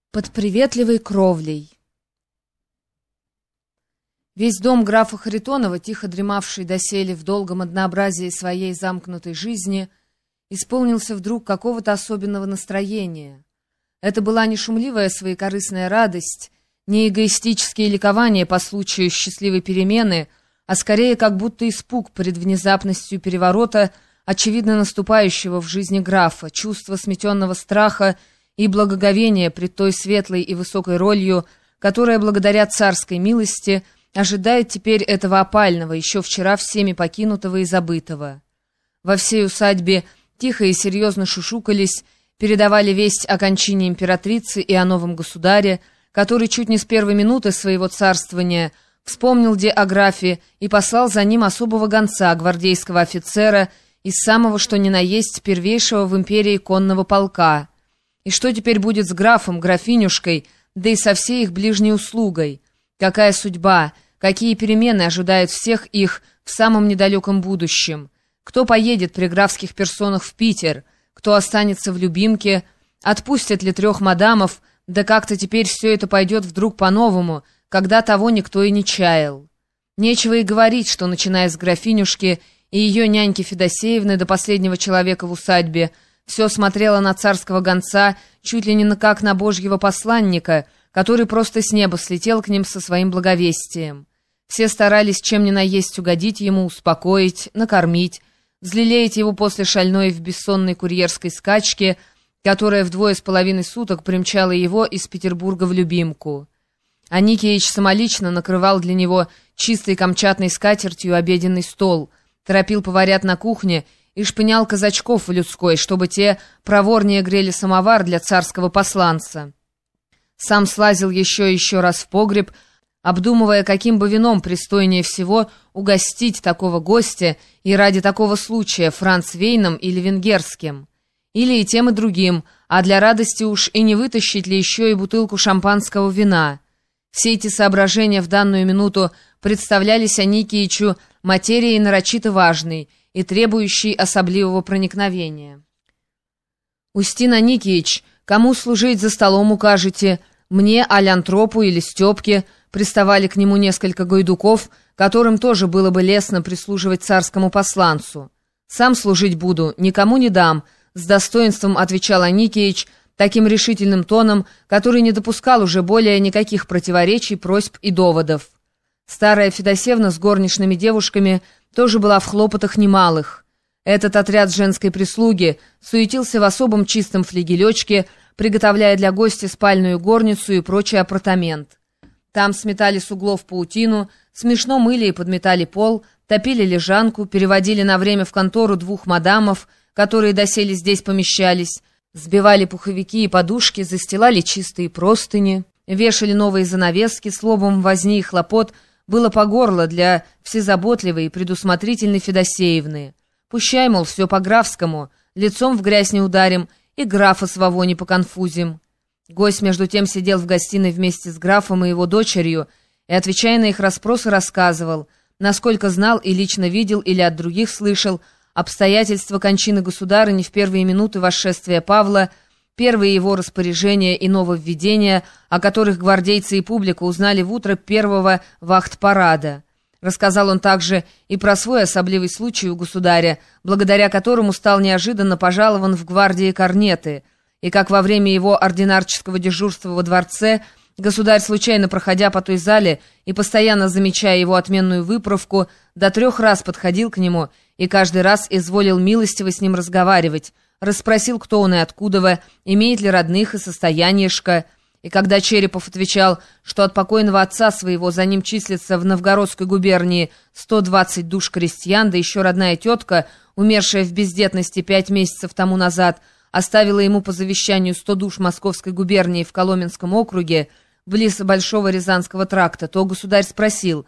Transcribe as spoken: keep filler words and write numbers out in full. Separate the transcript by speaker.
Speaker 1: Под приветливой кровлей. Весь дом графа Харитонова, тихо дремавший доселе в долгом однообразии своей замкнутой жизни, исполнился вдруг какого-то особенного настроения. Это была не шумливая своекорыстная радость, не эгоистические ликования по случаю счастливой перемены, а скорее как будто испуг перед внезапностью переворота, очевидно наступающего в жизни графа, чувство сметенного страха и благоговение пред той светлой и высокой ролью, которая, благодаря царской милости, ожидает теперь этого опального, еще вчера всеми покинутого и забытого. Во всей усадьбе тихо и серьезно шушукались, передавали весть о кончине императрицы и о новом государе, который чуть не с первой минуты своего царствования вспомнил де о графе и послал за ним особого гонца, гвардейского офицера, из самого что ни на есть первейшего в империи конного полка. И что теперь будет с графом, графинюшкой, да и со всей их ближней услугой? Какая судьба, какие перемены ожидают всех их в самом недалеком будущем? Кто поедет при графских персонах в Питер? Кто останется в Любимке? Отпустят ли трех мадамов? Да как-то теперь все это пойдет вдруг по-новому, когда того никто и не чаял. Нечего и говорить, что, начиная с графинюшки и ее няньки Федосеевны до последнего человека в усадьбе, все смотрело на царского гонца чуть ли не как на божьего посланника, который просто с неба слетел к ним со своим благовестием. Все старались чем ни на есть угодить ему, успокоить, накормить, взлелеять его после шальной в бессонной курьерской скачки, которая вдвое с половиной суток примчала его из Петербурга в Любимку. А Никеич самолично накрывал для него чистой камчатной скатертью обеденный стол, торопил поварят на кухне и шпынял казачков в людской, чтобы те проворнее грели самовар для царского посланца. Сам слазил еще и еще раз в погреб, обдумывая, каким бы вином пристойнее всего угостить такого гостя и ради такого случая францвейном или венгерским. Или и тем, и другим, а для радости уж и не вытащить ли еще и бутылку шампанского вина. Все эти соображения в данную минуту представлялись Аникеичу материей нарочито важной и требующей особливого проникновения. «Устин Аникеич, кому служить за столом укажете? Мне, Алянтропу или Степке?» Приставали к нему несколько гайдуков, которым тоже было бы лестно прислуживать царскому посланцу. «Сам служить буду, никому не дам», — с достоинством отвечал Аникеич, таким решительным тоном, который не допускал уже более никаких противоречий, просьб и доводов. Старая Федосевна с горничными девушками тоже была в хлопотах немалых. Этот отряд женской прислуги суетился в особом чистом флигелечке, приготовляя для гостя спальную горницу и прочий апартамент. Там сметали с углов паутину, смешно мыли и подметали пол, топили лежанку, переводили на время в контору двух мадамов, которые доселе здесь помещались, сбивали пуховики и подушки, застилали чистые простыни, вешали новые занавески, словом, возни и хлопот было по горло для всезаботливой и предусмотрительной Федосеевны. Пущай, мол, все по-графскому, лицом в грязь не ударим и графа своего не поконфузим. Гость, между тем, сидел в гостиной вместе с графом и его дочерью и, отвечая на их расспросы, рассказывал, насколько знал и лично видел или от других слышал обстоятельства кончины государыни в первые минуты восшествия Павла, первые его распоряжения и нововведения, о которых гвардейцы и публика узнали в утро первого вахт-парада. Рассказал он также и про свой особливый случай у государя, благодаря которому стал неожиданно пожалован в гвардии корнеты, и как во время его ординарческого дежурства во дворце государь, случайно проходя по той зале и постоянно замечая его отменную выправку, до трех раз подходил к нему и каждый раз изволил милостиво с ним разговаривать, расспросил, кто он и откуда, имеет ли родных и состояниешко. И когда Черепов отвечал, что от покойного отца своего за ним числится в Новгородской губернии сто двадцать душ крестьян, да еще родная тетка, умершая в бездетности пять месяцев тому назад, оставила ему по завещанию сто душ Московской губернии в Коломенском округе, близ Большого Рязанского тракта, то государь спросил,